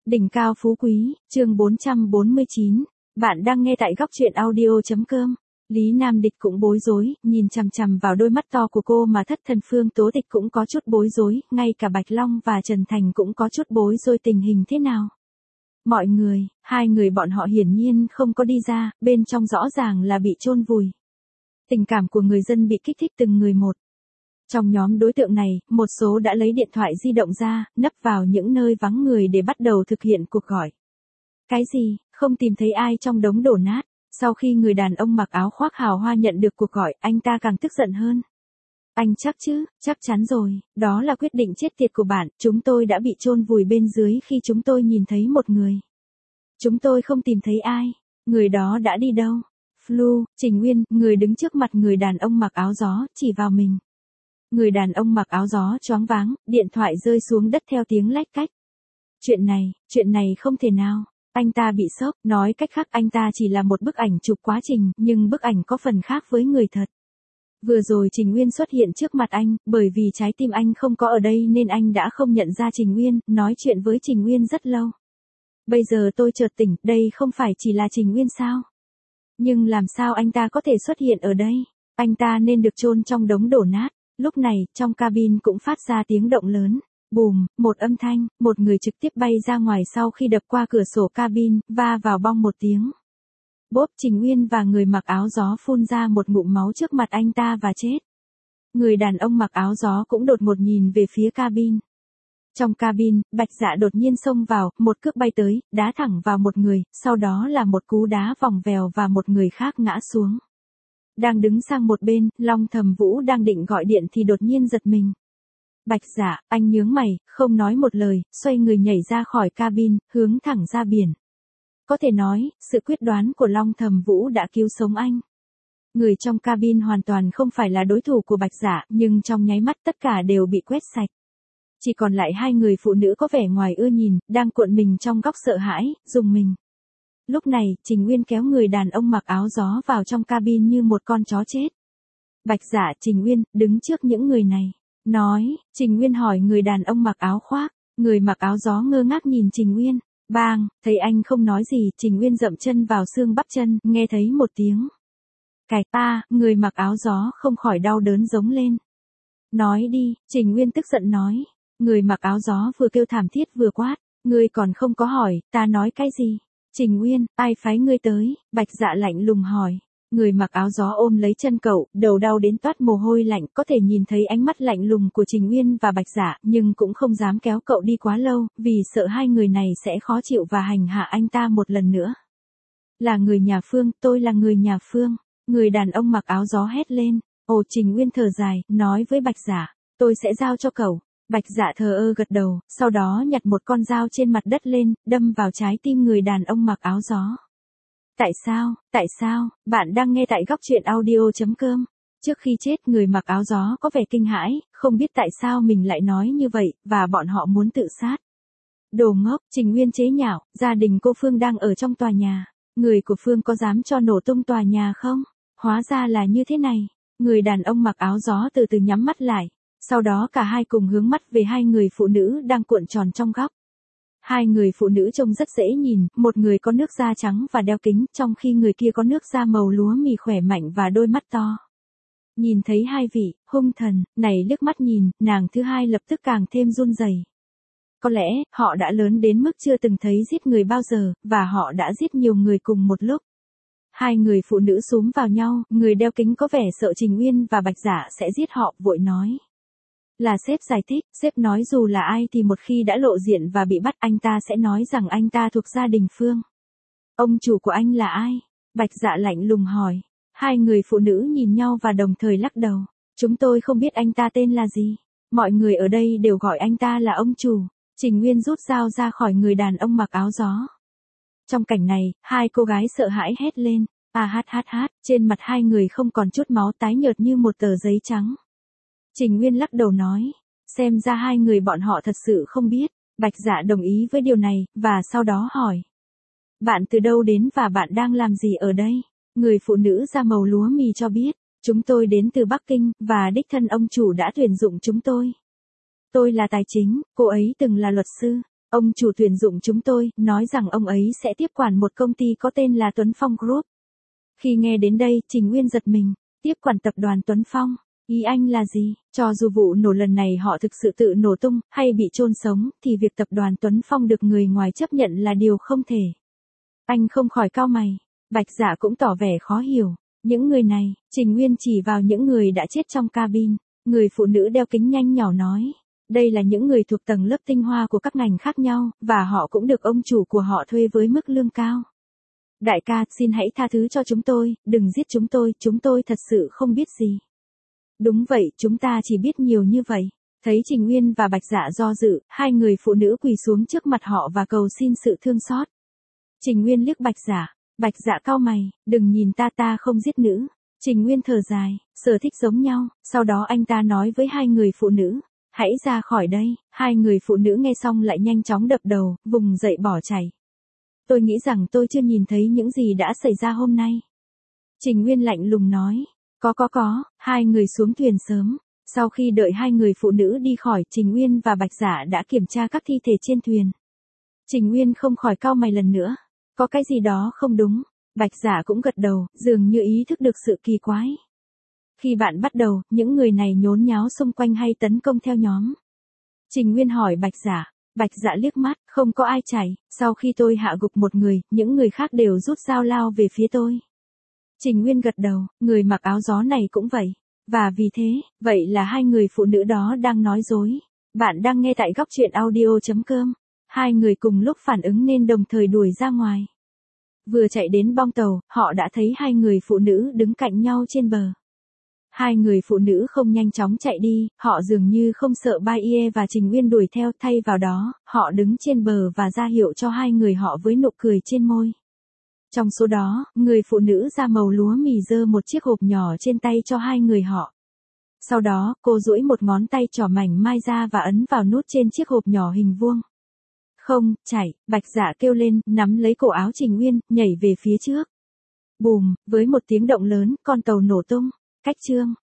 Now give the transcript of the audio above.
Đỉnh cao phú quý, chương 449. Bạn đang nghe tại góc truyện audio.com. Lý Nam Địch cũng bối rối, nhìn chằm chằm vào đôi mắt to của cô mà thất thần Phương Tố Tịch cũng có chút bối rối, ngay cả Bạch Long và Trần Thành cũng có chút bối rối tình hình thế nào. Mọi người, hai người bọn họ hiển nhiên không có đi ra, bên trong rõ ràng là bị chôn vùi. Tình cảm của người dân bị kích thích từng người một. Trong nhóm đối tượng này, một số đã lấy điện thoại di động ra, nấp vào những nơi vắng người để bắt đầu thực hiện cuộc gọi. Cái gì, không tìm thấy ai trong đống đổ nát. Sau khi người đàn ông mặc áo khoác hào hoa nhận được cuộc gọi, anh ta càng tức giận hơn. Anh chắc chứ, chắc chắn rồi, đó là quyết định chết tiệt của bạn, chúng tôi đã bị chôn vùi bên dưới khi chúng tôi nhìn thấy một người. Chúng tôi không tìm thấy ai, người đó đã đi đâu? Flu, Trình Nguyên, người đứng trước mặt người đàn ông mặc áo gió, chỉ vào mình. Người đàn ông mặc áo gió choáng váng, điện thoại rơi xuống đất theo tiếng lách cách. Chuyện này không thể nào. Anh ta bị sốc, nói cách khác anh ta chỉ là một bức ảnh chụp quá trình, nhưng bức ảnh có phần khác với người thật. Vừa rồi Trình Nguyên xuất hiện trước mặt anh, bởi vì trái tim anh không có ở đây nên anh đã không nhận ra Trình Nguyên, nói chuyện với Trình Nguyên rất lâu. Bây giờ tôi chợt tỉnh, đây không phải chỉ là Trình Nguyên sao? Nhưng làm sao anh ta có thể xuất hiện ở đây? Anh ta nên được chôn trong đống đổ nát. Lúc này, trong cabin cũng phát ra tiếng động lớn. Bùm, một âm thanh, một người trực tiếp bay ra ngoài sau khi đập qua cửa sổ cabin, va vào bong một tiếng. Bốp, Trình Nguyên và người mặc áo gió phun ra một ngụm máu trước mặt anh ta và chết. Người đàn ông mặc áo gió cũng đột ngột nhìn về phía cabin. Trong cabin, Bạch Dạ đột nhiên xông vào, một cước bay tới, đá thẳng vào một người, sau đó là một cú đá vòng vèo và một người khác ngã xuống. Đang đứng sang một bên, Long Thầm Vũ đang định gọi điện thì đột nhiên giật mình. Bạch Dạ, anh nhướng mày, không nói một lời, xoay người nhảy ra khỏi cabin, hướng thẳng ra biển. Có thể nói, sự quyết đoán của Long Thầm Vũ đã cứu sống anh. Người trong cabin hoàn toàn không phải là đối thủ của Bạch Dạ, nhưng trong nháy mắt tất cả đều bị quét sạch. Chỉ còn lại hai người phụ nữ có vẻ ngoài ưa nhìn, đang cuộn mình trong góc sợ hãi, rùng mình. Lúc này, Trình Nguyên kéo người đàn ông mặc áo gió vào trong cabin như một con chó chết. Bạch Dạ, Trình Nguyên, đứng trước những người này. Nói, Trình Nguyên hỏi người đàn ông mặc áo khoác. Người mặc áo gió ngơ ngác nhìn Trình Nguyên. Bang, thấy anh không nói gì, Trình Nguyên dậm chân vào xương bắp chân, nghe thấy một tiếng. Cạch ta, người mặc áo gió không khỏi đau đớn giống lên. Nói đi, Trình Nguyên tức giận nói. Người mặc áo gió vừa kêu thảm thiết vừa quát. Ngươi còn không có hỏi, ta nói cái gì? Trình Nguyên, ai phái ngươi tới? Bạch Dạ lạnh lùng hỏi. Người mặc áo gió ôm lấy chân cậu, đầu đau đến toát mồ hôi lạnh, có thể nhìn thấy ánh mắt lạnh lùng của Trình Nguyên và Bạch Dạ, nhưng cũng không dám kéo cậu đi quá lâu, vì sợ hai người này sẽ khó chịu và hành hạ anh ta một lần nữa. Là người nhà Phương, tôi là người nhà Phương. Người đàn ông mặc áo gió hét lên. Ồ, Trình Nguyên thở dài, nói với Bạch Dạ, tôi sẽ giao cho cậu. Bạch Dạ thờ ơ gật đầu, sau đó nhặt một con dao trên mặt đất lên, đâm vào trái tim người đàn ông mặc áo gió. Tại sao, bạn đang nghe tại góc truyện audio.com. Trước khi chết người mặc áo gió có vẻ kinh hãi, không biết tại sao mình lại nói như vậy, và bọn họ muốn tự sát. Đồ ngốc, Trình Nguyên chế nhạo, gia đình cô Phương đang ở trong tòa nhà. Người của Phương có dám cho nổ tung tòa nhà không? Hóa ra là như thế này. Người đàn ông mặc áo gió từ từ nhắm mắt lại. Sau đó cả hai cùng hướng mắt về hai người phụ nữ đang cuộn tròn trong góc. Hai người phụ nữ trông rất dễ nhìn, một người có nước da trắng và đeo kính, trong khi người kia có nước da màu lúa mì khỏe mạnh và đôi mắt to. Nhìn thấy hai vị, hung thần, này liếc mắt nhìn, nàng thứ hai lập tức càng thêm run rẩy. Có lẽ, họ đã lớn đến mức chưa từng thấy giết người bao giờ, và họ đã giết nhiều người cùng một lúc. Hai người phụ nữ xúm vào nhau, người đeo kính có vẻ sợ Trình Nguyên và Bạch Dạ sẽ giết họ, vội nói. Là sếp giải thích, sếp nói dù là ai thì một khi đã lộ diện và bị bắt anh ta sẽ nói rằng anh ta thuộc gia đình Phương. Ông chủ của anh là ai? Bạch Dạ lạnh lùng hỏi. Hai người phụ nữ nhìn nhau và đồng thời lắc đầu. Chúng tôi không biết anh ta tên là gì. Mọi người ở đây đều gọi anh ta là ông chủ. Trình Nguyên rút dao ra khỏi người đàn ông mặc áo gió. Trong cảnh này, hai cô gái sợ hãi hét lên. Trên mặt hai người không còn chút máu, tái nhợt như một tờ giấy trắng. Trình Nguyên lắc đầu nói, xem ra hai người bọn họ thật sự không biết. Bạch Dạ đồng ý với điều này, và sau đó hỏi. Bạn từ đâu đến và bạn đang làm gì ở đây? Người phụ nữ da màu lúa mì cho biết, chúng tôi đến từ Bắc Kinh, và đích thân ông chủ đã tuyển dụng chúng tôi. Tôi là tài chính, cô ấy từng là luật sư. Ông chủ tuyển dụng chúng tôi, nói rằng ông ấy sẽ tiếp quản một công ty có tên là Tuấn Phong Group. Khi nghe đến đây, Trình Nguyên giật mình, tiếp quản tập đoàn Tuấn Phong. Ý anh là gì? Cho dù vụ nổ lần này họ thực sự tự nổ tung, hay bị chôn sống, thì việc tập đoàn Tuấn Phong được người ngoài chấp nhận là điều không thể. Anh không khỏi cau mày. Bạch Dạ cũng tỏ vẻ khó hiểu. Những người này, Trình Nguyên chỉ vào những người đã chết trong cabin. Người phụ nữ đeo kính nhanh nhỏ nói. Đây là những người thuộc tầng lớp tinh hoa của các ngành khác nhau, và họ cũng được ông chủ của họ thuê với mức lương cao. Đại ca, xin hãy tha thứ cho chúng tôi, đừng giết chúng tôi thật sự không biết gì. Đúng vậy, chúng ta chỉ biết nhiều như vậy. Thấy Trình Nguyên và Bạch Dạ do dự, hai người phụ nữ quỳ xuống trước mặt họ và cầu xin sự thương xót. Trình Nguyên liếc Bạch Dạ cau mày, đừng nhìn ta không giết nữ. Trình Nguyên thở dài, sở thích giống nhau, sau đó anh ta nói với hai người phụ nữ, hãy ra khỏi đây. Hai người phụ nữ nghe xong lại nhanh chóng đập đầu, vùng dậy bỏ chạy. Tôi nghĩ rằng tôi chưa nhìn thấy những gì đã xảy ra hôm nay. Trình Nguyên lạnh lùng nói, có, hai người xuống thuyền sớm. Sau khi đợi hai người phụ nữ đi khỏi, Trình Nguyên và Bạch Dạ đã kiểm tra các thi thể trên thuyền. Trình Nguyên không khỏi cau mày lần nữa. Có cái gì đó không đúng. Bạch Dạ cũng gật đầu, dường như ý thức được sự kỳ quái. Khi bạn bắt đầu, những người này nhốn nháo xung quanh hay tấn công theo nhóm? Trình Nguyên hỏi Bạch Dạ. Bạch Dạ liếc mắt, không có ai chạy. Sau khi tôi hạ gục một người, những người khác đều rút dao lao về phía tôi. Trình Nguyên gật đầu, người mặc áo gió này cũng vậy. Và vì thế, vậy là hai người phụ nữ đó đang nói dối. Bạn đang nghe tại góc truyện audio.com. Hai người cùng lúc phản ứng nên đồng thời đuổi ra ngoài. Vừa chạy đến bong tàu, họ đã thấy hai người phụ nữ đứng cạnh nhau trên bờ. Hai người phụ nữ không nhanh chóng chạy đi, họ dường như không sợ Baye và Trình Nguyên đuổi theo, thay vào đó, họ đứng trên bờ và ra hiệu cho hai người họ với nụ cười trên môi. Trong số đó, người phụ nữ da màu lúa mì giơ một chiếc hộp nhỏ trên tay cho hai người họ. Sau đó, cô duỗi một ngón tay trỏ mảnh mai ra và ấn vào nút trên chiếc hộp nhỏ hình vuông. Không, chạy, Bạch Dạ kêu lên, nắm lấy cổ áo Trình Nguyên, nhảy về phía trước. Bùm, với một tiếng động lớn, con tàu nổ tung. Cách chương